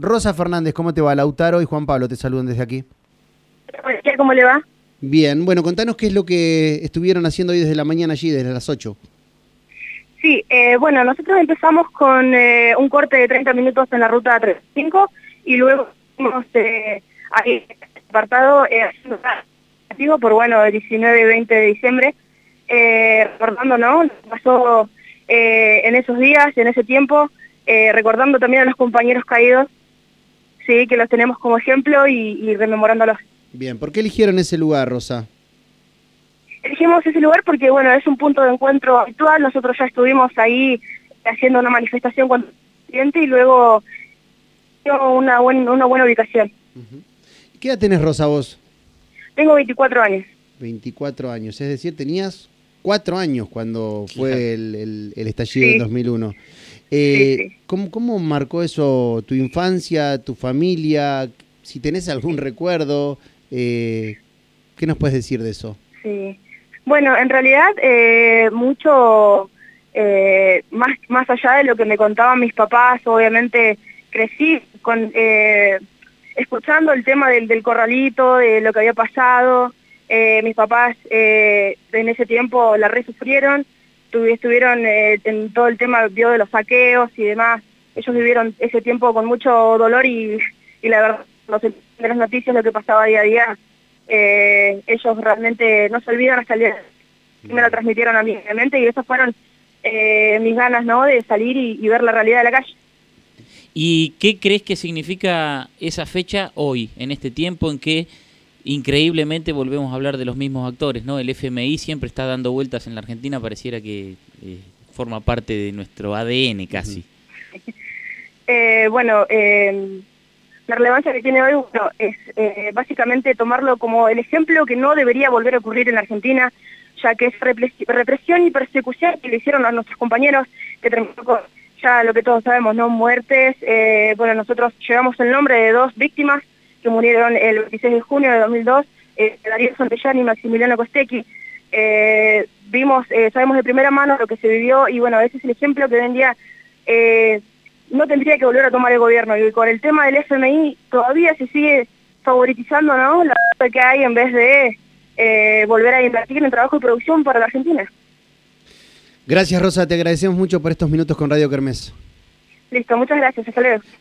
Rosa Fernández, ¿cómo te va? Lautaro y Juan Pablo te saludan desde aquí. Hola, ¿cómo le va? Bien, bueno, contanos qué es lo que estuvieron haciendo hoy desde la mañana allí, desde las 8. Sí, bueno, nosotros empezamos con un corte de 30 minutos en la ruta 35 y luego hemos ahí apartado haciendo por, bueno, el 19 y 20 de diciembre, recordando, ¿no?, lo que pasó en esos días, en ese tiempo, recordando también a los compañeros caídos, sí, que los tenemos como ejemplo y rememorándolos. Bien, ¿por qué eligieron ese lugar, Rosa? Elegimos ese lugar porque, bueno, es un punto de encuentro habitual. Nosotros ya estuvimos ahí haciendo una manifestación con el presidente y luego una buena ubicación. ¿Qué edad tenés, Rosa, vos? Tengo 24 años. 24 años, es decir, tenías 4 años cuando fue el estallido Sí. del 2001. Sí. ¿Cómo marcó eso tu infancia, tu familia? Si tenés algún recuerdo, ¿qué nos puedes decir de eso? Sí. Bueno, en realidad mucho más allá de lo que me contaban mis papás, obviamente crecí escuchando el tema del corralito, de lo que había pasado. Mis papás en ese tiempo la resufrieron, estuvieron en todo el tema de los saqueos y demás. Ellos vivieron ese tiempo con mucho dolor y la verdad, no sé, de las noticias, lo que pasaba día a día. Ellos realmente no se olvidan hasta el día de hoy. Me lo transmitieron a mí, obviamente, y esas fueron mis ganas, ¿no?, de salir y ver la realidad de la calle. ¿Y qué crees que significa esa fecha hoy, en este tiempo en que increíblemente volvemos a hablar de los mismos actores, ¿no? El FMI siempre está dando vueltas en la Argentina, pareciera que forma parte de nuestro ADN casi. Bueno, la relevancia que tiene hoy, bueno, es básicamente tomarlo como el ejemplo que no debería volver a ocurrir en la Argentina, ya que es represión y persecución que le hicieron a nuestros compañeros, que terminó con ya lo que todos sabemos, ¿no?, muertes. Bueno, nosotros llevamos el nombre de 2 víctimas que murieron el 26 de junio de 2002, Darío Santillán y Maximiliano Costecchi. Sabemos de primera mano lo que se vivió y bueno, ese es el ejemplo que hoy en día no tendría que volver a tomar el gobierno, y con el tema del FMI todavía se sigue favoritizando, ¿no?, la que hay en vez de volver a invertir en trabajo y producción para la Argentina. Gracias, Rosa, te agradecemos mucho por estos minutos con Radio Kermés. Listo, muchas gracias, hasta luego.